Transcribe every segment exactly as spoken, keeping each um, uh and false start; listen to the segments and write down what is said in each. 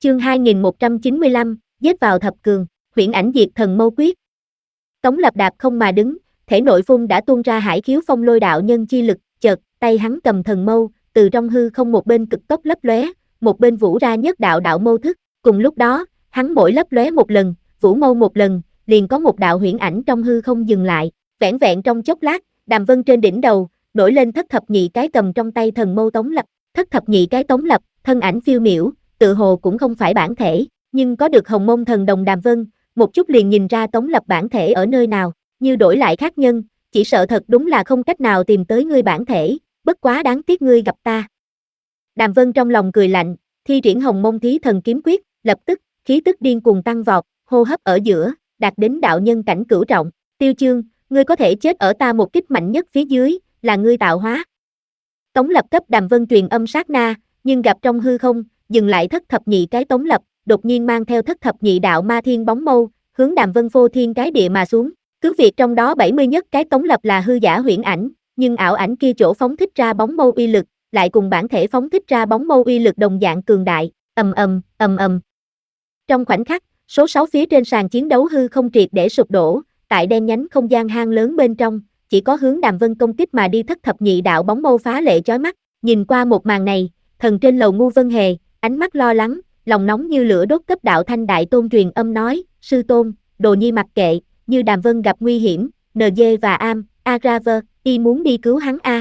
Chương hai nghìn một trăm chín mươi lăm, giết vào thập cường, huyễn ảnh diệt thần mâu quyết. Tống Lập đạp không mà đứng, thể nội phun đã tuôn ra hải khiếu phong lôi đạo nhân chi lực, chợt, tay hắn cầm thần mâu, từ trong hư không một bên cực tốc lấp lóe, một bên vũ ra nhất đạo đạo mâu thức, cùng lúc đó, hắn mỗi lấp lóe một lần, vũ mâu một lần, liền có một đạo huyễn ảnh trong hư không dừng lại, vẻn vẹn trong chốc lát, Đàm Vân trên đỉnh đầu, nổi lên thất thập nhị cái cầm trong tay thần mâu Tống Lập, thất thập nhị cái Tống Lập, thân ảnh phiêu miểu, tự hồ cũng không phải bản thể, nhưng có được hồng mông thần đồng Đàm Vân, một chút liền nhìn ra Tống Lập bản thể ở nơi nào, như đổi lại khác nhân, chỉ sợ thật đúng là không cách nào tìm tới ngươi bản thể, bất quá đáng tiếc ngươi gặp ta. Đàm Vân trong lòng cười lạnh, thi triển hồng mông thí thần kiếm quyết, lập tức, khí tức điên cuồng tăng vọt, hô hấp ở giữa, đạt đến đạo nhân cảnh cửu trọng, Tiêu Chương, ngươi có thể chết ở ta một kích mạnh nhất phía dưới, là ngươi tạo hóa. Tống Lập cấp Đàm Vân truyền âm sát na, nhưng gặp trong hư không, dừng lại thất thập nhị cái Tống Lập, đột nhiên mang theo thất thập nhị đạo ma thiên bóng mâu, hướng Đàm Vân phô thiên cái địa mà xuống. Cứ việc trong đó bảy mươi nhất cái Tống Lập là hư giả huyễn ảnh, nhưng ảo ảnh kia chỗ phóng thích ra bóng mâu uy lực, lại cùng bản thể phóng thích ra bóng mâu uy lực đồng dạng cường đại, ầm ầm, ầm ầm. Trong khoảnh khắc, số sáu phía trên sàn chiến đấu hư không triệt để sụp đổ, tại đen nhánh không gian hang lớn bên trong, chỉ có hướng Đàm Vân công kích mà đi thất thập nhị đạo bóng mâu phá lệ chói mắt. Nhìn qua một màn này, thần trên lầu Ngu Vân Hề, ánh mắt lo lắng, lòng nóng như lửa đốt cấp đạo thanh đại tôn truyền âm nói, sư tôn, đồ nhi mặc kệ, như Đàm Vân gặp nguy hiểm, en giê và Am, Agraver, y muốn đi cứu hắn a.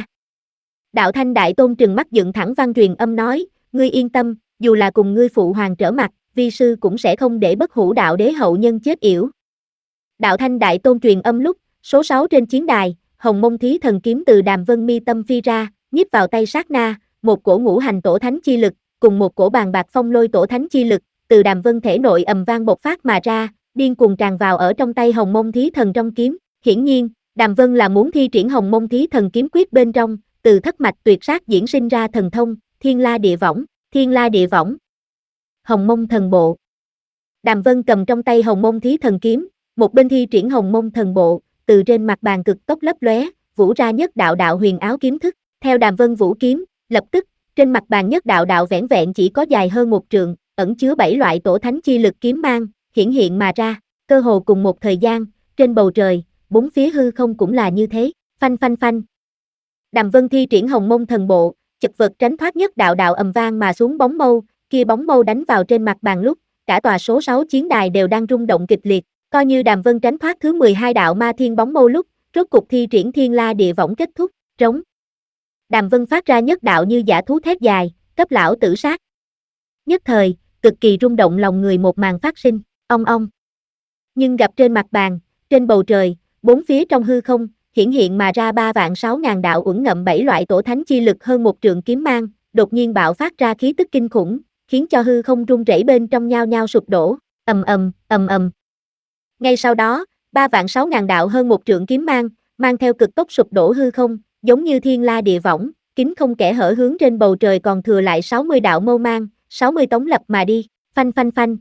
Đạo thanh đại tôn trừng mắt dựng thẳng văn truyền âm nói, ngươi yên tâm, dù là cùng ngươi phụ hoàng trở mặt, vi sư cũng sẽ không để bất hủ đạo đế hậu nhân chết yểu. Đạo thanh đại tôn truyền âm lúc, số sáu trên chiến đài, hồng mông thí thần kiếm từ Đàm Vân mi tâm phi ra, nhiếp vào tay sát na, một cổ ngũ hành tổ thánh chi lực, cùng một cổ bàn bạc phong lôi tổ thánh chi lực, từ Đàm Vân thể nội ầm vang bộc phát mà ra, điên cuồng tràn vào ở trong tay hồng mông thí thần trong kiếm. Hiển nhiên, Đàm Vân là muốn thi triển hồng mông thí thần kiếm quyết bên trong, từ thất mạch tuyệt sát diễn sinh ra thần thông, thiên la địa võng, thiên la địa võng, hồng mông thần bộ. Đàm Vân cầm trong tay hồng mông thí thần kiếm, một bên thi triển hồng mông thần bộ, từ trên mặt bàn cực tốc lấp lóe, vũ ra nhất đạo đạo huyền áo kiếm thức, theo Đàm Vân vũ kiếm, lập tức, trên mặt bàn nhất đạo đạo vẻn vẹn chỉ có dài hơn một trượng, ẩn chứa bảy loại tổ thánh chi lực kiếm mang, hiển hiện mà ra, cơ hồ cùng một thời gian, trên bầu trời, bốn phía hư không cũng là như thế, phanh phanh phanh. Đàm Vân thi triển hồng mông thần bộ, chật vật tránh thoát nhất đạo đạo ầm vang mà xuống bóng mâu, kia bóng mâu đánh vào trên mặt bàn lúc, cả tòa số sáu chiến đài đều đang rung động kịch liệt, coi như Đàm Vân tránh thoát thứ mười hai đạo ma thiên bóng mâu lúc, rốt cục thi triển thiên la địa võng kết thúc, trống. Đàm Vân phát ra nhất đạo như dã thú thét dài, cấp lão tử sát. Nhất thời, cực kỳ rung động lòng người một màn phát sinh, ong ong. Nhưng gặp trên mặt bàn, trên bầu trời, bốn phía trong hư không, hiển hiện mà ra ba vạn sáu ngàn đạo uẩn ngậm bảy loại tổ thánh chi lực hơn một trượng kiếm mang, đột nhiên bạo phát ra khí tức kinh khủng, khiến cho hư không rung rẩy bên trong nhao nhao sụp đổ, ầm ầm, ầm ầm. Ngay sau đó, ba vạn sáu ngàn đạo hơn một trượng kiếm mang, mang theo cực tốc sụp đổ hư không, giống như thiên la địa võng, kín không kẽ hở hướng trên bầu trời còn thừa lại sáu mươi đạo mâu mang, sáu mươi Tống Lập mà đi, phanh phanh phanh.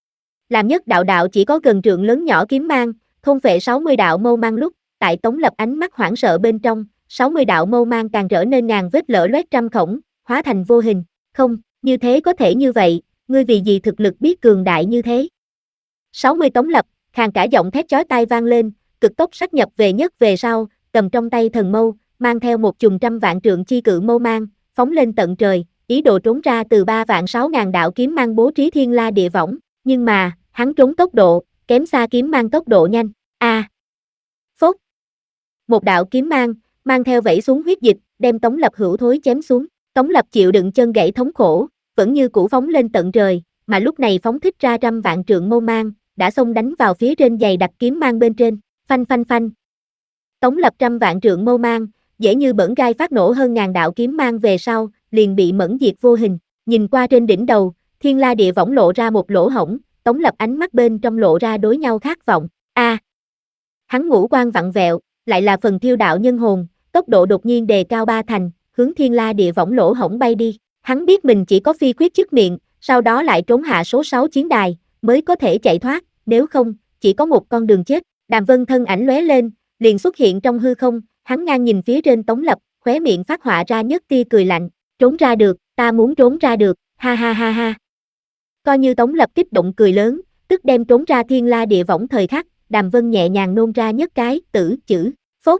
Làm nhất đạo đạo chỉ có gần trượng lớn nhỏ kiếm mang, thôn phệ sáu mươi đạo mâu mang lúc, tại Tống Lập ánh mắt hoảng sợ bên trong, sáu mươi đạo mâu mang càng trở nên ngàn vết lở loét trăm khổng, hóa thành vô hình, không, như thế có thể như vậy, ngươi vì gì thực lực biết cường đại như thế? sáu mươi Tống Lập, khàn cả giọng thét chói tai vang lên, cực tốc sát nhập về nhất về sau, cầm trong tay thần mâu, mang theo một chùm trăm vạn trượng chi cự mâu mang, phóng lên tận trời, ý đồ trốn ra từ ba vạn sáu ngàn đạo kiếm mang bố trí thiên la địa võng, nhưng mà, hắn trốn tốc độ, kém xa kiếm mang tốc độ nhanh, a. À. Phốt. Một đạo kiếm mang, mang theo vẩy xuống huyết dịch, đem Tống Lập hữu thối chém xuống, Tống Lập chịu đựng chân gãy thống khổ, vẫn như cũ phóng lên tận trời, mà lúc này phóng thích ra trăm vạn trượng mâu mang, đã xông đánh vào phía trên dày đặc kiếm mang bên trên, phanh phanh phanh. Tống Lập trăm vạn trượng mâu mang, dễ như bỡn gai phát nổ hơn ngàn đạo kiếm mang về sau, liền bị mẫn diệt vô hình, nhìn qua trên đỉnh đầu, thiên la địa võng lộ ra một lỗ hổng, Tống Lập ánh mắt bên trong lộ ra đối nhau khát vọng, a. À. Hắn ngũ quan vặn vẹo, lại là phần thiêu đạo nhân hồn, tốc độ đột nhiên đề cao ba thành, hướng thiên la địa võng lỗ hổng bay đi, hắn biết mình chỉ có phi quyết chức miệng, sau đó lại trốn hạ số sáu chiến đài, mới có thể chạy thoát, nếu không, chỉ có một con đường chết. Đàm Vân thân ảnh lóe lên, liền xuất hiện trong hư không, hắn ngang nhìn phía trên Tống Lập, khóe miệng phát họa ra nhất tia cười lạnh, trốn ra được, ta muốn trốn ra được, ha ha ha ha. Coi như Tống Lập kích động cười lớn, tức đem trốn ra thiên la địa võng thời khắc, Đàm Vân nhẹ nhàng nôn ra nhất cái, tử, chữ, phốt.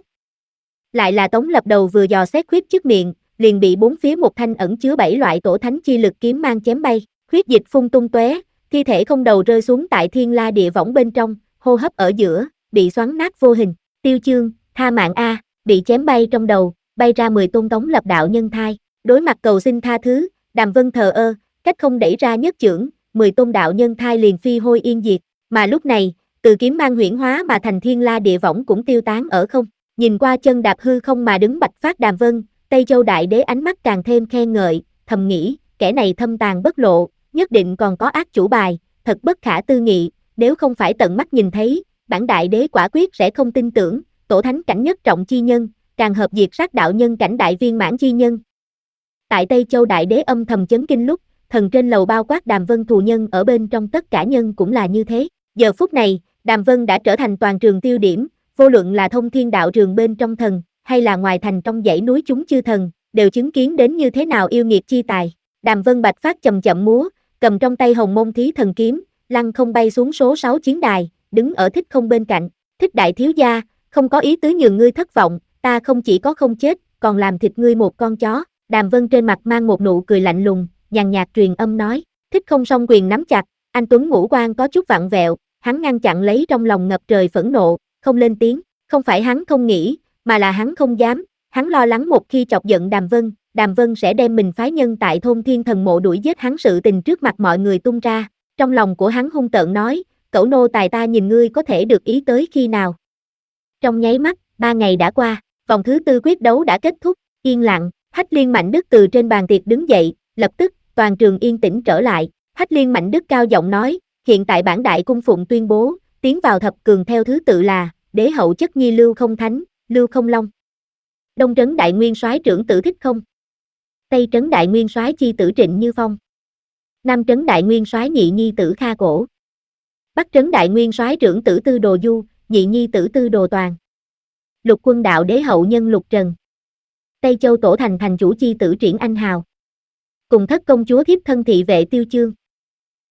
Lại là Tống Lập đầu vừa dò xét khuyết trước miệng, liền bị bốn phía một thanh ẩn chứa bảy loại tổ thánh chi lực kiếm mang chém bay, huyết dịch phun tung tóe, thi thể không đầu rơi xuống tại thiên la địa võng bên trong, hô hấp ở giữa, bị xoắn nát vô hình. Tiêu Chương, tha mạng a, bị chém bay trong đầu, bay ra mười tôn Tống Lập đạo nhân thai, đối mặt cầu xin tha thứ, Đàm Vân thờ ơ, cách không đẩy ra nhất chưởng, mười tôn đạo nhân thai liền phi hôi yên diệt, mà lúc này, từ kiếm mang huyễn hóa mà thành thiên la địa võng cũng tiêu tán ở không. Nhìn qua chân đạp hư không mà đứng bạch phát Đàm Vân, Tây Châu Đại Đế ánh mắt càng thêm khen ngợi, thầm nghĩ, kẻ này thâm tàng bất lộ, nhất định còn có ác chủ bài, thật bất khả tư nghị, nếu không phải tận mắt nhìn thấy, bản Đại Đế quả quyết sẽ không tin tưởng, tổ thánh cảnh nhất trọng chi nhân, càng hợp diệt sát đạo nhân cảnh đại viên mãn chi nhân. Tại Tây Châu Đại Đế âm thầm chấn kinh lúc, thần trên lầu bao quát Đàm Vân thù nhân ở bên trong tất cả nhân cũng là như thế. Giờ phút này, Đàm Vân đã trở thành toàn trường tiêu điểm, vô luận là thông thiên đạo trường bên trong thần, hay là ngoài thành trong dãy núi chúng chư thần, đều chứng kiến đến như thế nào yêu nghiệt chi tài. Đàm Vân bạch phát chậm chậm múa, cầm trong tay hồng môn thí thần kiếm, lăng không bay xuống số sáu chiến đài, đứng ở thích không bên cạnh. Thích đại thiếu gia, không có ý tứ nhường ngươi thất vọng, ta không chỉ có không chết, còn làm thịt ngươi một con chó. Đàm Vân trên mặt mang một nụ cười lạnh lùng, nhàn nhạt truyền âm nói, thích không song quyền nắm chặt, anh Tuấn ngũ quan có chút vặn vẹo, hắn ngăn chặn lấy trong lòng ngập trời phẫn nộ, không lên tiếng, không phải hắn không nghĩ, mà là hắn không dám, hắn lo lắng một khi chọc giận Đàm Vân, Đàm Vân sẽ đem mình phái nhân tại thôn thiên thần mộ đuổi giết hắn sự tình trước mặt mọi người tung ra, trong lòng của hắn hung tợn nói, cẩu nô tài ta nhìn ngươi có thể được ý tới khi nào. Trong nháy mắt, ba ngày đã qua, vòng thứ tư quyết đấu đã kết thúc, yên lặng, Hách Liên Mạnh Đức từ trên bàn tiệc đứng dậy, lập tức, toàn trường yên tĩnh trở lại, Hách Liên Mạnh Đức cao giọng nói, hiện tại bản đại cung phụng tuyên bố, tiến vào thập cường theo thứ tự là, đế hậu chất nhi Lưu Không Thánh, Lưu Không Long. Đông trấn đại nguyên soái trưởng tử Thích Không. Tây trấn đại nguyên soái chi tử Trịnh Như Phong. Nam trấn đại nguyên soái nhị nhi tử Kha Cổ. Bắc trấn đại nguyên soái trưởng tử Tư Đồ Du, nhị nhi tử Tư Đồ Toàn. Lục quân đạo đế hậu nhân Lục Trần. Tây Châu tổ thành thành chủ chi tử Triển Anh Hào. Cùng thất công chúa thiếp thân thị vệ Tiêu Chương.